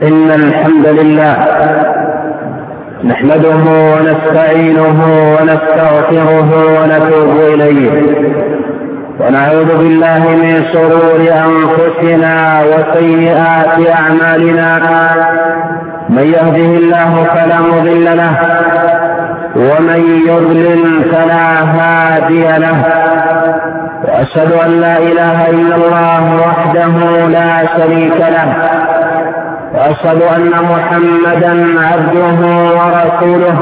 إن الحمد لله نحمده ونستعينه ونستغفره ونتوب إليه، ونعوذ بالله من شرور أنفسنا وسيئات أعمالنا. من يهده الله فلا مضل له، ومن يضلل فلا هادي له. وأشهد أن لا إله إلا الله وحده لا شريك له، وأشهد أن محمدا عبده ورسوله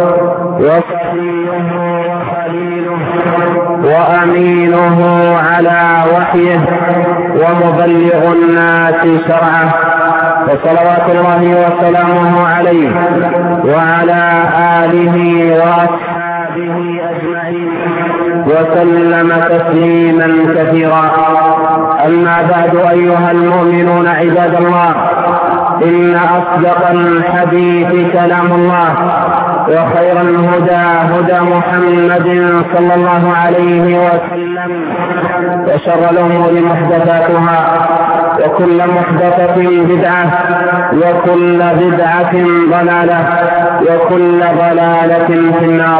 وصفيه وخليله وأمينه على وحيه ومبلغ الناس شرعه، وصلوات الله وسلامه عليه وعلى آله وأصحابه أجمعين وسلم تسليما كثيرا. أما بعد، أيها المؤمنون عباد الله، إن أصدق الحديث كلام الله، وخير الهدى هدى محمد صلى الله عليه وسلم، وشر الأمور محدثاتها، وكل محدثة بدعة، وكل بدعة ضلالة، وكل ضلالة في النار.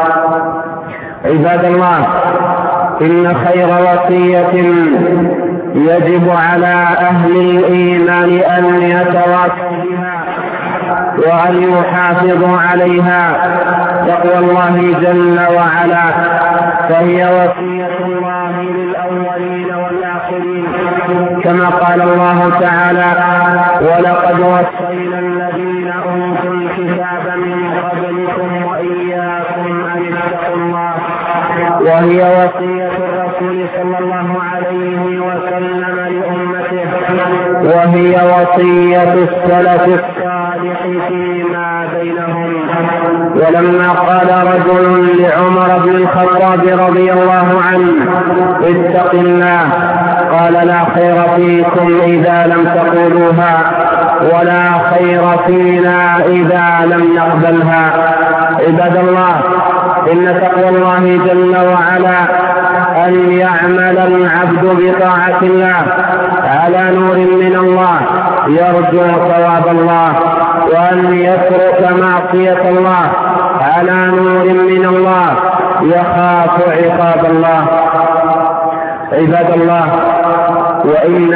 عباد الله، إن خير وصية يجب على أهل الإيمان أن يتواصوا بها وأن يحافظوا عليها تقوى الله جل وعلا، فهي وصية الله للأولين والآخرين، كما قال الله تعالى: ولقد وصينا الذين أوتوا الكتاب من قبلكم وإياكم أن اتقوا الله. وهي وصية الرسول صلى الله عليه وسلم لأمته، وهي وصية السلف الصالح فيما بينهم. ولما قال رجل لعمر بن الخطاب رضي الله عنه: اتق الله، قال: لا خير فيكم إذا لم تقولوها، ولا خير فينا إذا لم نقبلها. عباد الله، إن تقوى الله جل وعلا أن يعمل العبد بطاعة الله على نور من الله يرجو ثواب الله، وأن يترك معصية الله على نور من الله يخاف عقاب الله. عباد الله، وإن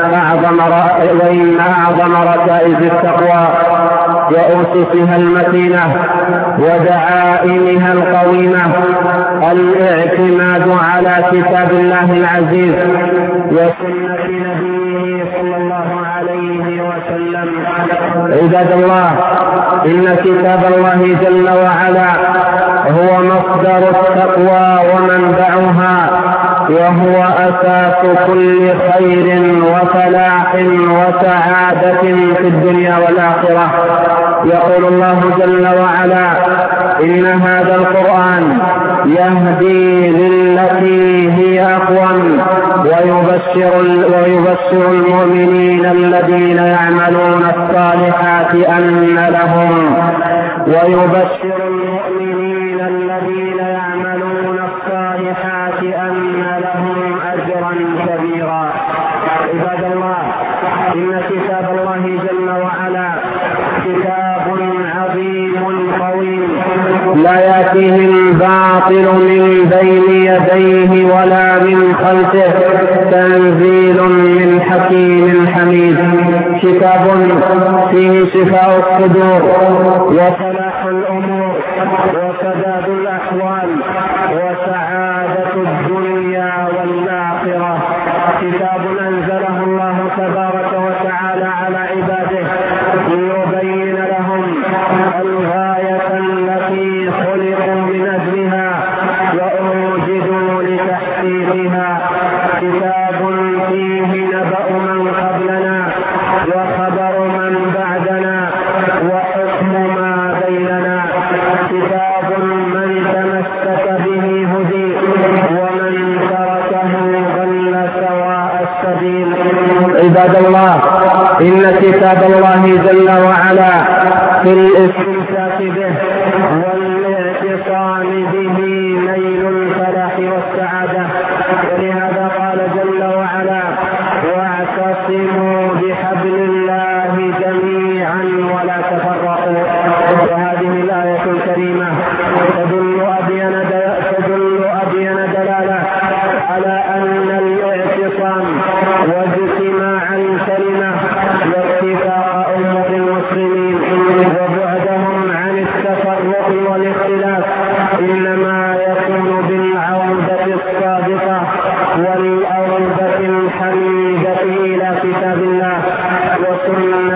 أعظم ركائز التقوى وأسسها المتينة ودعائمها القويمة الاعتماد على كتاب الله العزيز وسنة نبيه صلى الله عليه وسلم. عباد الله، إن كتاب الله جل وعلا هو مصدر التقوى ومنبعها، وهو أساس كل خير وفلاح وسعادة في الدنيا والآخرة. يقول الله جل وعلا: إن هذا القرآن يهدي للتي هي أقوم، ويبشر المؤمنين الذين يعملون الصالحات أن لهم أجرا كبيرا. عباد الله، إن كتاب الله جل وعلا كتاب عظيم قويم، لا يأتيه الباطل من بين يديه ولا من خلفه، تنزيل من حكيم حميد. كتاب فيه شفاء الصدور وصلاح الأمور وسداد الأحوال وسعادة الدنيا والآخرة. كتاب أنزله الله تبارك وتعالى على عباده ليبين لهم الغاية التي خلقوا من أجلها وأوجدوا لتحقيقها. كتاب فيه نبأ من قبلنا وخبر من بعدنا وحكم ما بيننا. كتاب من تمسك به هدي، ومن تركه ضل سواء السبيل. عباد الله، إن كتاب الله جل وعلا في الاستمساك به والاعتصام به نيل الفلاح والسعادة. ولهذا قال جل وعلا: واعتصموا بحبل الله جميعا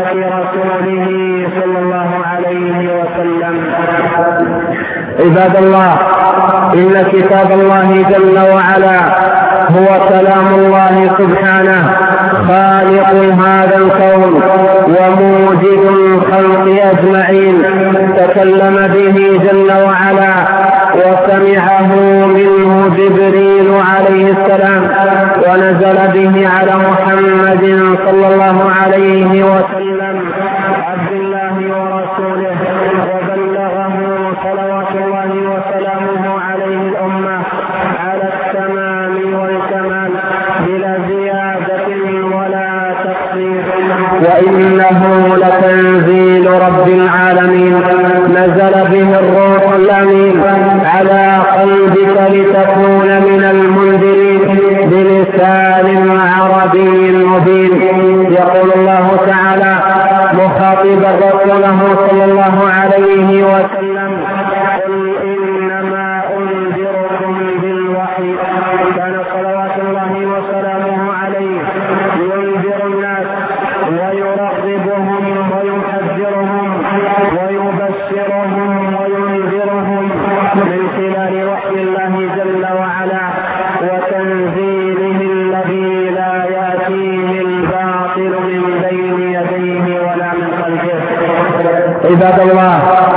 رسوله صلى الله عليه وسلم. عباد الله، إن كتاب الله جل وعلا هو كلام الله سبحانه خالق هذا الكون وموجد الخلق أجمعين، تكلم به جل وعلا وسمعه منه جبريل عليه السلام، ونزل به على محمد صلى الله عليه وسلم عبد الله ورسوله، وبلغه صلوات الله وسلامه عليه الأمة على التمام والكمال بلا زيادة ولا تقصير. وإنه لتنزيل رب العالمين، نزل به الروح الأمين على قلبك لتكون من المنذرين بلسان عربي مبين. يقول الله تعالى مخاطبا رسوله صلى الله عليه وسلم: قل إنما أنذركم بالوحي. كان صلوات الله وسلامه عليه ينذر الناس ويرغبهم ويحذرهم ويبشرهم وينذرهم من خلال وحي الله جل وعلا وتنزيله الذي لا يأتيه الباطل من بين يديه ولا من خلفه. عباد الله،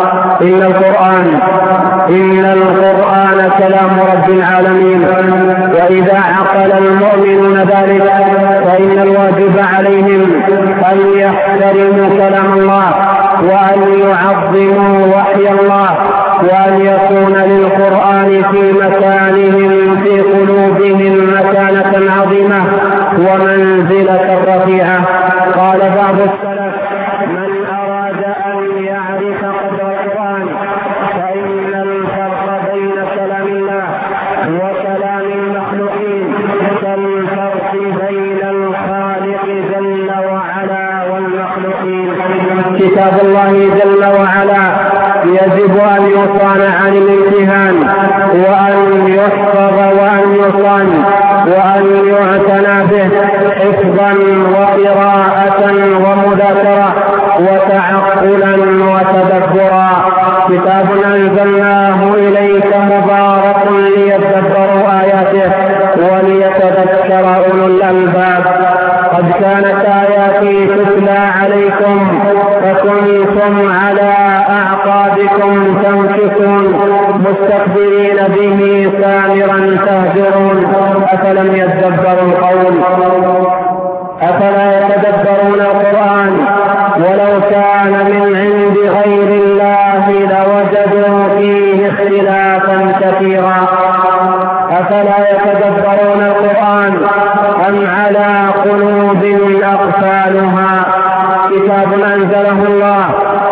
إن القرآن كلام رب العالمين، وإذا عقل المؤمنون ذلك فإن الواجب عليهم أن يحترموا كلام الله وأن يعظموا وحي الله، وأن يكون للقرآن في مكانهم في قلوبهم مكانة عظيمة ومنزلة رفيعة. قال بعض السلف: من أراد أن يعرف قدر القرآن فإن الفرق بين كلام الله وكلام المخلوقين كالفرق بين الخالق جل وعلا والمخلوقين. كتاب الله جل وعلا يجب أن يصان عن الامتهان وأن يحفظ وأن يصان وأن يعتنى به حفظا وقراءة ومذاكرة وتعقلا وتدبرا. كتاب أنزلناه إليك مبارك ليتدبروا آياته وليتذكر أولو الألباب. قد كانت آياتي تتلى عليكم فكنتم على أعقابكم تنكصون مستكبرين به سامرا تهجرون. أفلم يتدبروا القول؟ أفلا يتدبرون القرآن؟ ولو كان من عند غير الله لوجدوا فيه اختلافا كثيرا. أفلا يتدبرون القرآن أم على قلوب أقفالها؟ كتاب أنزله الله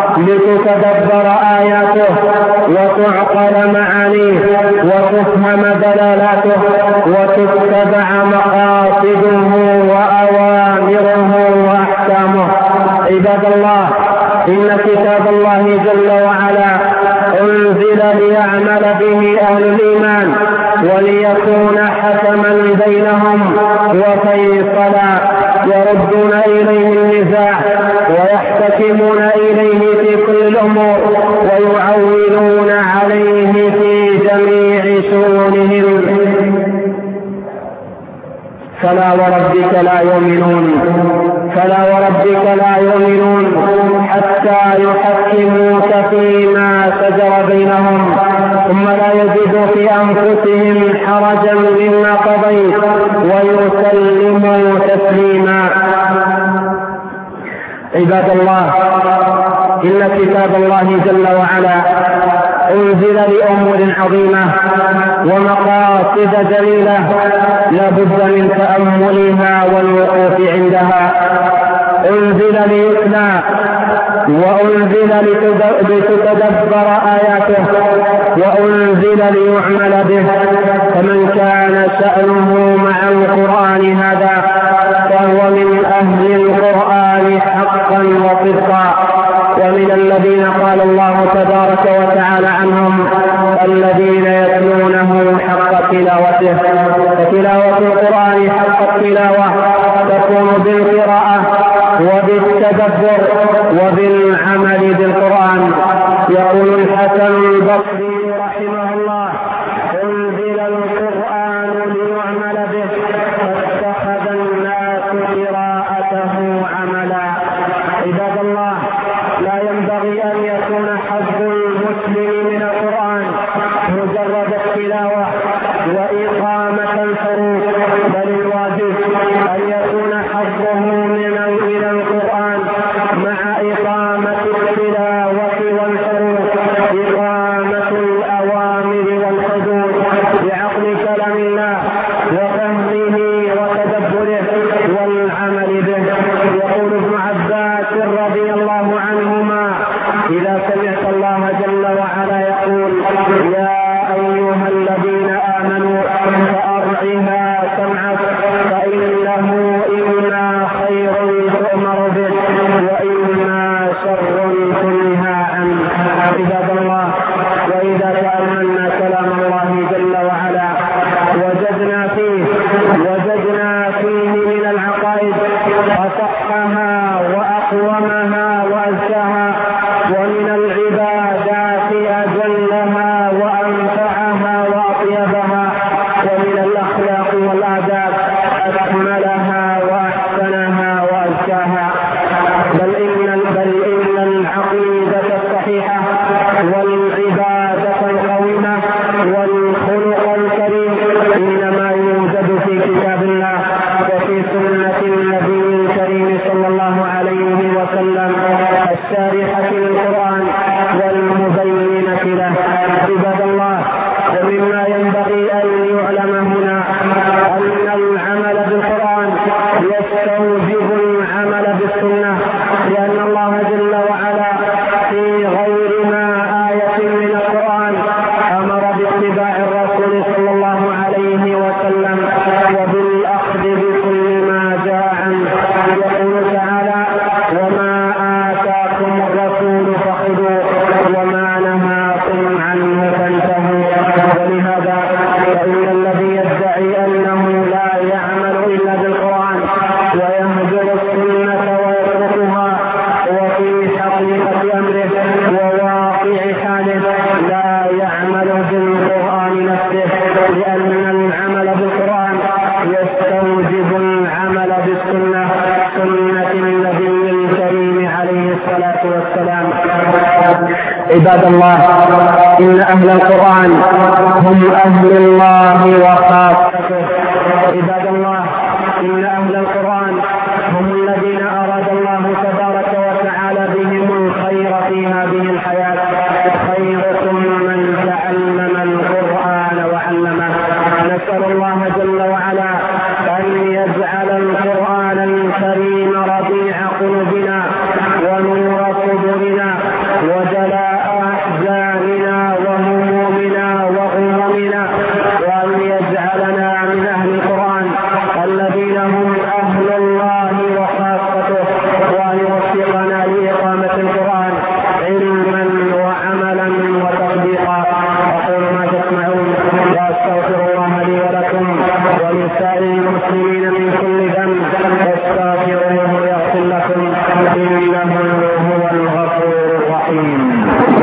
لتتدبر آياته وتعقل معانيه وتفهم دلالاته وتتبع مقاصده وأوامره وأحكامه. عباد الله، إن كتاب الله جل وعلا أنزل ليعمل به أهل الإيمان وليكون حكما بينهم وفيصلا، يردون إليه النزاع ويحتكمون إليه في كل الأمور ويعولون عليه في جميع شؤونهم. فلا وربك لا يؤمنون حتى يحكموك فيما شجر بينهم ثم لا يجدوا في أنفسهم حرجا مما قضيت ويسلموا تسليما. عباد الله، إن كتاب الله جل وعلا أنزل لأمور عظيمة ومقاصد جليلة لا بد من تأملها والوقوف عندها. أنزل ليتلى وأنزل لتتدبر آياته وأنزل ليعمل به. فمن كان شأنه مع القرآن هذا فهو من أهل القرآن حقا وصدقا، ومن الذين قال الله تبارك وتعالى عنهم: الذين يتلونه حق تلاوته. فتلاوة القرآن حق التلاوة تكون بالقراءة وبالتدبر وبالعمل بالقرآن. يقول الحسن البصري رحمه الله: أنزل القرآن ليعمل به فاتخذ الناس قراءته عملا. عباد الله، لا ينبغي أن يكون حظ المسلم من القرآن مجرد التلاوة وإقامة الحروف، بل الواجب أن يكون حظه من القرآن مع إقامة التلاوة والحروف إقامة الأوامر والحدود بعقل كلام الله وفهمه وتدبره والعمل به. يقول ابن عباس رضي الله عنهما: إذا سمعت الله جل وعلا يقول: يا أيها الذين آمنوا فأرعها سمعك فإنه إما خير تؤمر به وإما شر تنهى عنه. عباد الله، وإذا تأملنا كلام الله جل وعلا وجدنا فيه من العقائد أصحها وأقومها وأزكاها، ومن العبادات أجلها وأنفعها وأطيبها، ومن الأخلاق والآداب أكملها وأحسنها وأزكاها. بل إن العقيدة الصحيحة والعبادة القويمة والخلق الكريم إنما يوجد في كتاب الله وفي سنة النبي الكريم صلى الله عليه وسلم الشارحة للقرآن والمبينة له. عباد الله، ومما ينبغي أن يعلم هنا أن العمل بالقرآن يستوجب العمل بالسنة، لأن الله جل وعلا في غير ما آية من القرآن أمر باتباع الرسول صلى الله عليه وسلم وبالأخذ بكل ما جاء عنه. يقول تعالى: وما آتاكم الرسول فخذوه وما نهاكم عنه فانتهوا. ولهذا فإن الذي يدعي أنه لا يعمل إلا بالقرآن ويهجر السنة ويتركها وفي حقيقة أمره وواقع حاله لا يعمل بالقرآن نفسه، لأن العمل بالقرآن يستوجب العمل بالسنة، سنة النبي الكريم عليه الصلاة والسلام. عباد الله، إن أهل القرآن هم أهل الله وخاصته. عباد الله، إن أهل القرآن هم الذين أراد الله تبارك وتعالى بهم الخير في هذه الحياة. خيركم من تعلم القرآن وعلمه. نسأل الله جل وعلا أن يجعل القرآن الكريم ربيع قلوبنا ونور صدورنا وجلاء أحزاننا وهمومنا وغمومنا، وأن يجعلنا من أهل القرآن الذين هم أهل الله وخاصته، وأن يوفقنا لإقامة القرآن علما وعملا وتطبيقا. أقول ما تسمعون وأستغفر الله لي ولكم ولسائر المسلمين من كل ذنب فاستغفروه يغفر لكم إنه هو الغفور الرحيم.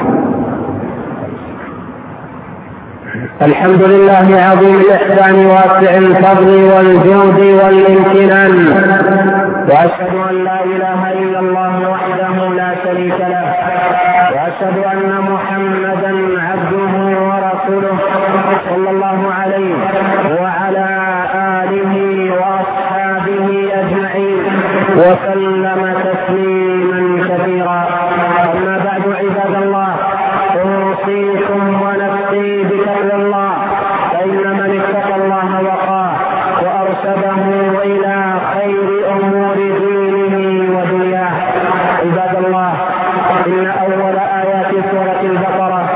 الحمد لله عظيم الإحسان واسع الفضل والجود والامتنان، وأشهد أن لا إله إلا الله وحده لا شريك له، وأشهد أن محمدا عبده ورسوله صلى الله عليه وعلى آله وأصحابه أجمعين وسلم تسليما كثيرا. أما بعد، عباد الله، أوصيكم ونفسي بتقوى الله، فإن من اتقى الله وقاه وأرشده إلى خير أمور دينه ودنياه. عباد الله، إن أول آيات سورة البقرة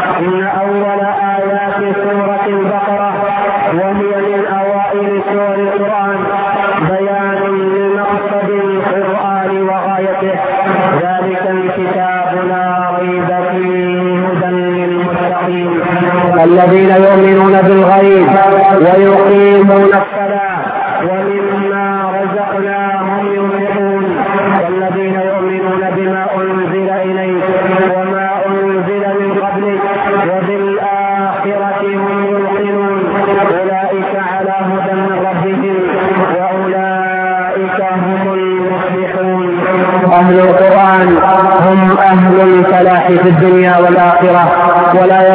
وهي من أوائل سور القرآن بيان لمقصد القرآن وغايته. ذلك الكتاب لا ريب فيه هدى للمتقين الذين يؤمنون بالغيب ويقيمون الصلاة ومما رزقناهم ينفقون والذين يؤمنون بما أنزل إليك وما أنزل من قبلك وبالآخرة هم يوقنون أولئك على هدى من ربهم وأولئك هم المفلحون. أهل القرآن هم أهل الفلاح في الدنيا والآخرة، ولا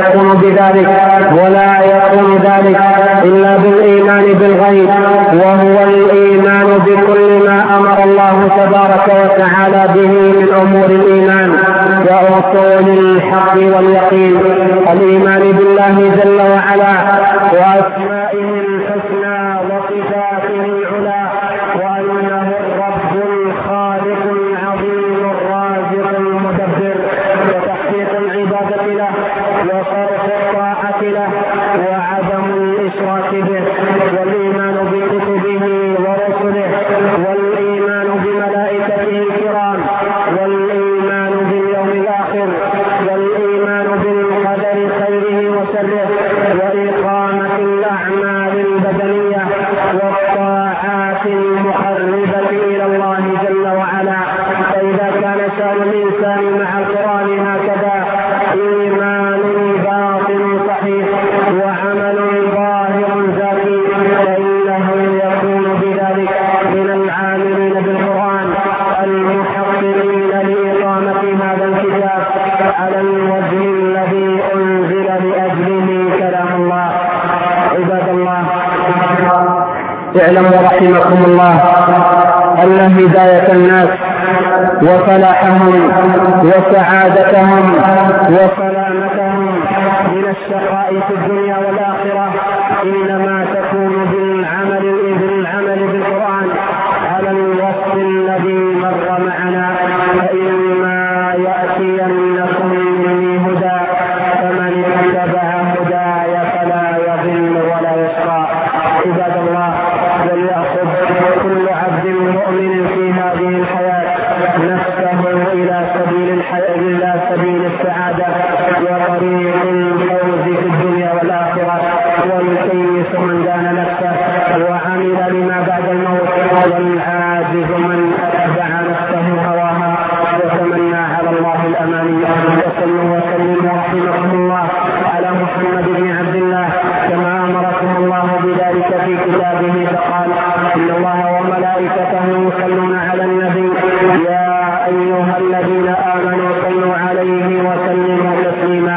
يكون ذلك إلا بالإيمان بالغيب، وهو الإيمان بكل ما أمر الله تبارك وتعالى به من أمور الإيمان وأصول الحق واليقين. الإيمان بالله جل وعلا وأسمائه الحسنى وصفاته العلى، وأنه الرب الخالق العظيم الرازق المدبر، وتحقيق العبادة له وصرف الطاعة له وعدم الإشراك به، والإيمان بكتبه ورسله، والإيمان بملائكته الكرام، والإيمان باليوم الآخر، والإيمان بالقدر خيره وشره، وإقامة الأعمال البدنية والطاعات المقربة إلى الله جل وعلا. فإذا كان شأن الإنسان مع القرآن هكذا إيمان باطن صحيح وعمل ظاهر زكي، فإنه يكون بذلك من العاملين بالقرآن المحققين لإقامة هذا الكتاب على الوجه الذي أنزل لأجله كلام الله. عباد الله، اعلموا رحمكم الله أن هداية الناس وفلاحهم وسعادتهم وسلامتهم من الشقاء في الدنيا والآخرة إنما تكون بالعمل بالقرآن على الوصف الذي مر معنا. فإما يأتينكم مني هدى فمن اتبع هداي فلا يضل ولا يشقى. عباد الله، وليأخذ كل عبد مؤمن في هذه الحياة نفسه إلى سبيل السعادة وطريق الفوز في الدنيا والآخرة، والكيس من دان نفسه وعمل لما بعد الموت، والعاجز من أتبع نفسه هواها وتمنى على الله الأماني. وصلوا وسلموا رحمكم الله على محمد بن عبد الله كما أمركم الله بذلك في كتابه، فقال: إن الله وملائكته يصلون على النبي يا أيها الذين آمنوا صلوا عليه وسلموا تسليما.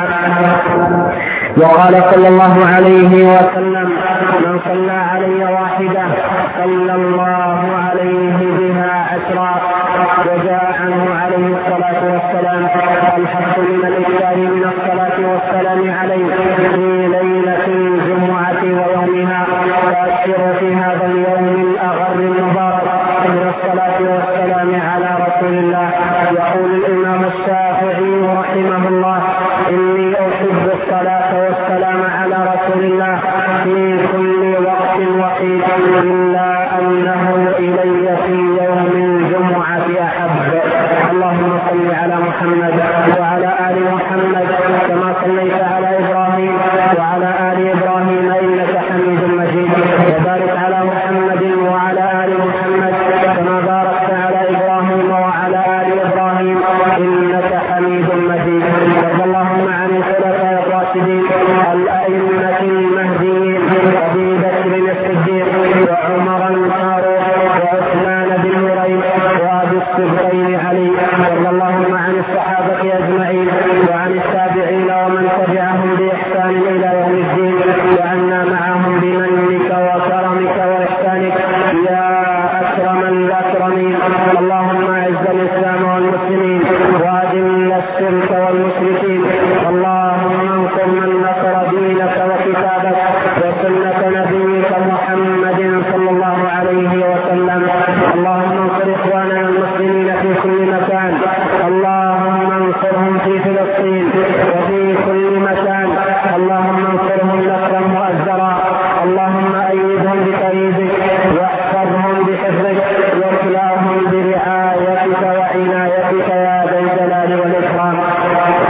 وقال صلى الله عليه وسلم: من صلى علي واحدة صلى الله عليه بها 10. وجاء عنه عليه الصلاة والسلام الحق من الإكثار من الصلاة والسلام عليه في ليلة الجمعة ويومها، وأكثر في هذا اليوم الأغر المبارك من الصلاة والسلام على رسول الله. يقول الإمام الشافعي رحمه الله: إني أحب الصلاة والسلام على رسول الله في كل وقت وحيد، إلا أنه إلي في يوم الجمعة أحب. اللهم صل على محمد وعلى آل محمد كما صليت على إبراهيم وعلى آل إبراهيم إنك حميد مجيد، وبارك على محمد وعلى آل محمد كما باركت على إبراهيم وعلى آل إبراهيم إنك حميد مجيد. وارض اللهم عن الخلفاء الراشدين الأئمة المهديين أبي بكر الصديق وعمر الفاروق وعثمان بن نورين وأبي الصديقين علي. وارض اللهم عن الصحابة أجمعين وعن التابعين ومن تبعهم بإحسان إلى يوم الدين، وعنا معهم بمنك وكرمك وإحسانك يا أكرم الأكرمين. اللهم أعز الإسلام والمسلمين وأذل الشرك والمشركين. اللهم انصر من نصر دينك وكتابك وسنة نبيك محمد صلى الله عليه وسلم. اللهم انصر إخواننا المسلمين في كل مكان، اللهم انصرهم في فلسطين وفي كل مكان، اللهم انصرهم نصرا مؤزرا. اللهم أيدهم بتأييدك واحفظهم بحفظك واكلاهم برعايتك وعنايتك يا ذا الجلال والإكرام.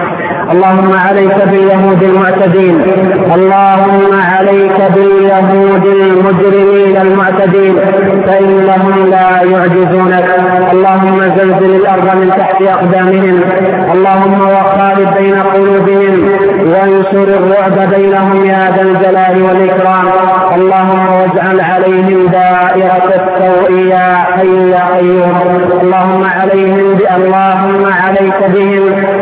اللهم عليك باليهود المعتدين، اللهم عليك باليهود المجرمين المعتدين فإنهم لا يعجزونك. اللهم زلزل الأرض من تحت أقدامهم، اللهم وخالف بين قلوبهم وانشر الرعب بينهم يا ذا الجلال والإكرام. اللهم واجعل عليهم دائرة السوء يا حي يا قيوم. اللهم عليك بهم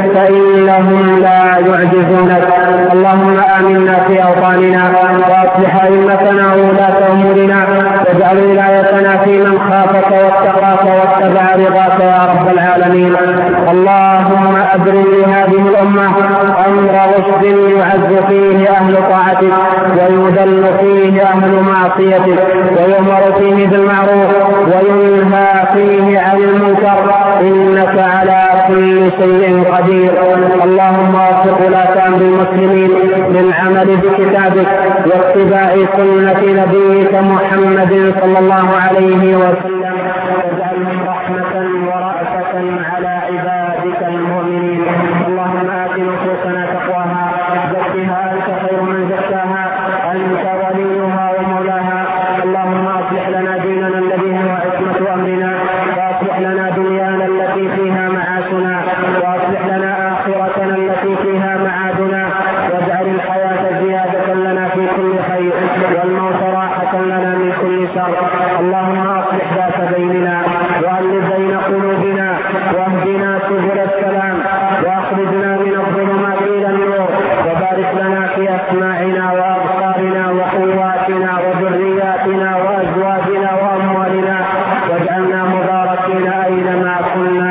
فإنهم لا يعجزونك. اللهم آمنا في أوطاننا وأصلح أئمتنا وولاة أمورنا واجعل ولايتنا في من خافك واتقاك واتبع رضاك يا رب العالمين. اللهم أبرم لهذه الأمة أمر رشد يعز فيه أهل طاعتك ويذل فيه أهل معصيتك ويؤمر فيه بالمعروف وينهى فيه عن المنكر إنك على كل شيء قدير. اللهم وفق ولاة أمر المسلمين للعمل بكتابك واتباع سنة نبيك محمد صلى الله عليه وسلم واجعلهم رحمة ورأفة على عبادك المؤمنين. اللهم آت نفوسنا تقواها زكها أنت خير من زكاها أنت وليها ومولاها. اللهم أصلح لنا ديننا الذي هو عصمة أمرنا وأصلح لنا دنيانا التي فيها معاشنا وأصلح لنا آخرتنا التي فيها معادنا واجعل الحياة زيادة لنا في كل خير والموت راحة لنا من كل شر. اللهم أصلح ذات بيننا وألف بين قلوبنا واهدنا سبل السلام وأخرجنا من الظلمات إلى النور وبارك لنا في أسماعنا وأبصارنا وقواتنا وذرياتنا وأزواجنا وأموالنا واجعلنا مباركين أينما كنا.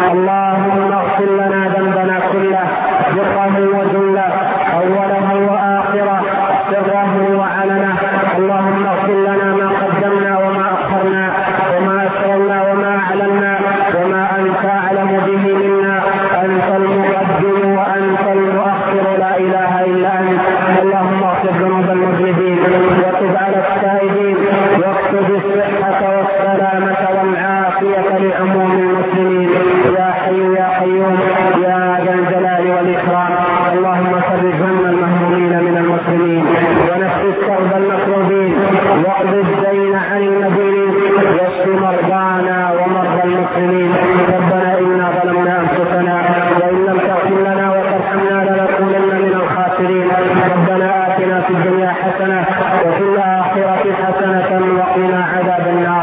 اللهم اغفر لنا ذنبنا كله دقه وجله أوله وآخره سره وعلنه. اللهم اغفر لنا ما قدمنا وما أخرنا وما أسررنا وما أعلنا وما أنت أعلم به منا. أنت المقدم وأنت المؤخر لا إله إلا أنت. اللهم اغفر ذنوب المذنبين وتب على التائبين واكتب الصحة والسلامة والعافية لعموم المسلمين يا حي يا قيوم يا ذا الجلال والإكرام. اللهم فرج هم المهمومين من المسلمين ونفس كرب المكروبين واقض الدين عن المدينين واشف مرضانا ومرضى المسلمين. ربنا إنا ظلمنا أنفسنا وإن لم تغفر لنا وترحمنا لنكونن من الخاسرين. ربنا آتنا في الدنيا حسنة وفي الآخرة حسنة وقنا عذاب النار.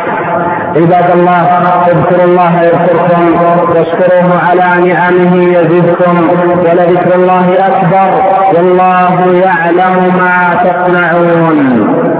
عباد الله اذكروا الله يذكركم واشكروه على نعمه يزدكم ولذكر الله أكبر والله يعلم ما تصنعون.